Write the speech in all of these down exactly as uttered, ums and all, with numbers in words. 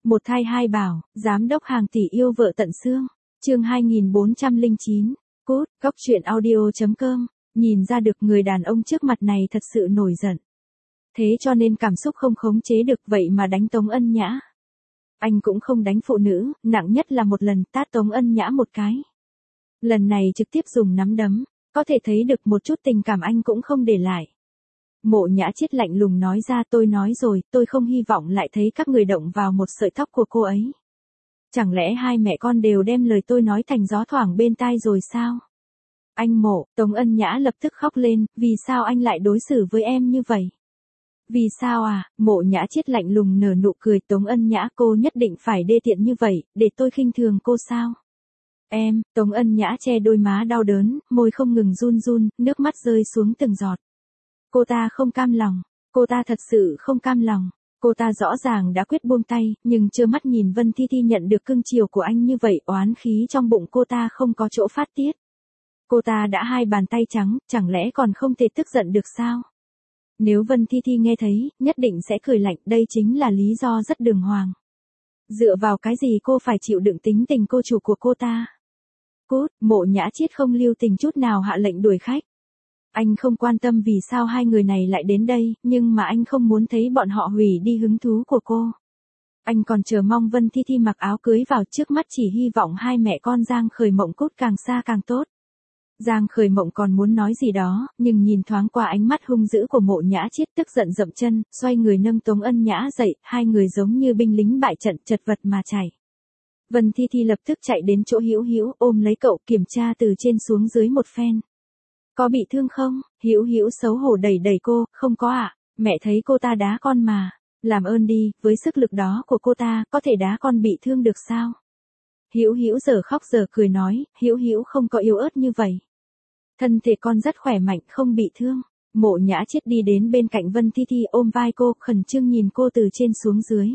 Một thai hai bảo, giám đốc hàng tỷ yêu vợ tận xương. Chương hai nghìn bốn trăm lẻ chín. Cút, góc truyện audio chấm com. Nhìn ra được người đàn ông trước mặt này thật sự nổi giận. Thế cho nên cảm xúc không khống chế được vậy mà đánh Tống Ân Nhã. Anh cũng không đánh phụ nữ, nặng nhất là một lần tát Tống Ân Nhã một cái. Lần này trực tiếp dùng nắm đấm, có thể thấy được một chút tình cảm anh cũng không để lại. Mộ Nhã Chiết lạnh lùng nói ra, tôi nói rồi, tôi không hy vọng lại thấy các người động vào một sợi tóc của cô ấy. Chẳng lẽ hai mẹ con đều đem lời tôi nói thành gió thoảng bên tai rồi sao? Anh Mộ, Tống Ân Nhã lập tức khóc lên, vì sao anh lại đối xử với em như vậy? Vì sao à? Mộ Nhã Chiết lạnh lùng nở nụ cười, Tống Ân Nhã, cô nhất định phải đê tiện như vậy, để tôi khinh thường cô sao? Em, Tống Ân Nhã che đôi má đau đớn, môi không ngừng run run, nước mắt rơi xuống từng giọt. Cô ta không cam lòng, cô ta thật sự không cam lòng. Cô ta rõ ràng đã quyết buông tay, nhưng chưa mắt nhìn Vân Thi Thi nhận được cưng chiều của anh như vậy, oán khí trong bụng cô ta không có chỗ phát tiết. Cô ta đã hai bàn tay trắng, chẳng lẽ còn không thể tức giận được sao? Nếu Vân Thi Thi nghe thấy, nhất định sẽ cười lạnh, đây chính là lý do rất đường hoàng. Dựa vào cái gì cô phải chịu đựng tính tình cô chủ của cô ta? Cút, Mộ Nhã Chiết không lưu tình chút nào hạ lệnh đuổi khách. Anh không quan tâm vì sao hai người này lại đến đây, nhưng mà anh không muốn thấy bọn họ hủy đi hứng thú của cô. Anh còn chờ mong Vân Thi Thi mặc áo cưới vào, trước mắt chỉ hy vọng hai mẹ con Giang Khởi Mộng cút càng xa càng tốt. Giang Khởi Mộng còn muốn nói gì đó, nhưng nhìn thoáng qua ánh mắt hung dữ của Mộ Nhã Chiết tức giận dậm chân, xoay người nâng Tống Ân Nhã dậy, hai người giống như binh lính bại trận chật vật mà chạy. Vân Thi Thi lập tức chạy đến chỗ Hữu Hữu, ôm lấy cậu kiểm tra từ trên xuống dưới một phen. Có bị thương không? Hữu Hữu xấu hổ đẩy đẩy cô, không có ạ, à? Mẹ thấy cô ta đá con mà. Làm ơn đi, với sức lực đó của cô ta, có thể đá con bị thương được sao? Hữu Hữu giờ khóc giờ cười nói, Hữu Hữu không có yếu ớt như vậy. Thân thể con rất khỏe mạnh, không bị thương. Mộ Nhã Chiết đi đến bên cạnh Vân Thi Thi, ôm vai cô, khẩn trương nhìn cô từ trên xuống dưới.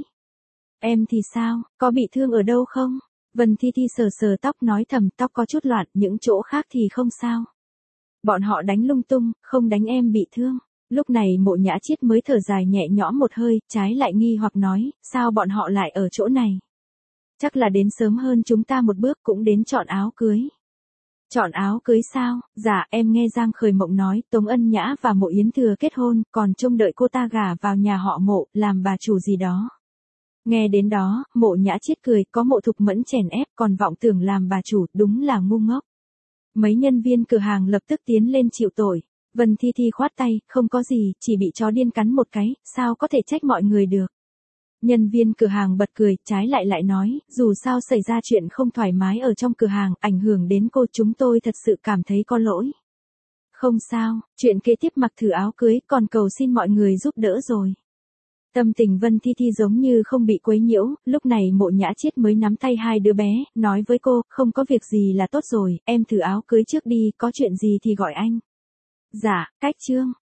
Em thì sao, có bị thương ở đâu không? Vân Thi Thi sờ sờ tóc nói thầm, tóc có chút loạn, những chỗ khác thì không sao. Bọn họ đánh lung tung, không đánh em bị thương. Lúc này Mộ Nhã Chiết mới thở dài nhẹ nhõm một hơi, trái lại nghi hoặc nói, sao bọn họ lại ở chỗ này? Chắc là đến sớm hơn chúng ta một bước, cũng đến chọn áo cưới. Chọn áo cưới sao? Dạ, em nghe Giang Khởi Mộng nói, Tống Ân Nhã và Mộ Yến Thừa kết hôn, còn trông đợi cô ta gả vào nhà họ Mộ, làm bà chủ gì đó. Nghe đến đó, Mộ Nhã Chiết cười, có Mộ Thục Mẫn chèn ép, còn vọng tưởng làm bà chủ, đúng là ngu ngốc. Mấy nhân viên cửa hàng lập tức tiến lên chịu tội. Vân Thi Thi khoát tay, không có gì, chỉ bị chó điên cắn một cái, sao có thể trách mọi người được. Nhân viên cửa hàng bật cười, trái lại lại nói, dù sao xảy ra chuyện không thoải mái ở trong cửa hàng, ảnh hưởng đến cô, chúng tôi thật sự cảm thấy có lỗi. Không sao, chuyện kế tiếp mặc thử áo cưới, còn cầu xin mọi người giúp đỡ rồi. Tâm tình Vân Thi Thi giống như không bị quấy nhiễu, lúc này Mộ Nhã Chiết mới nắm tay hai đứa bé, nói với cô, không có việc gì là tốt rồi, em thử áo cưới trước đi, có chuyện gì thì gọi anh. Dạ, cách chương.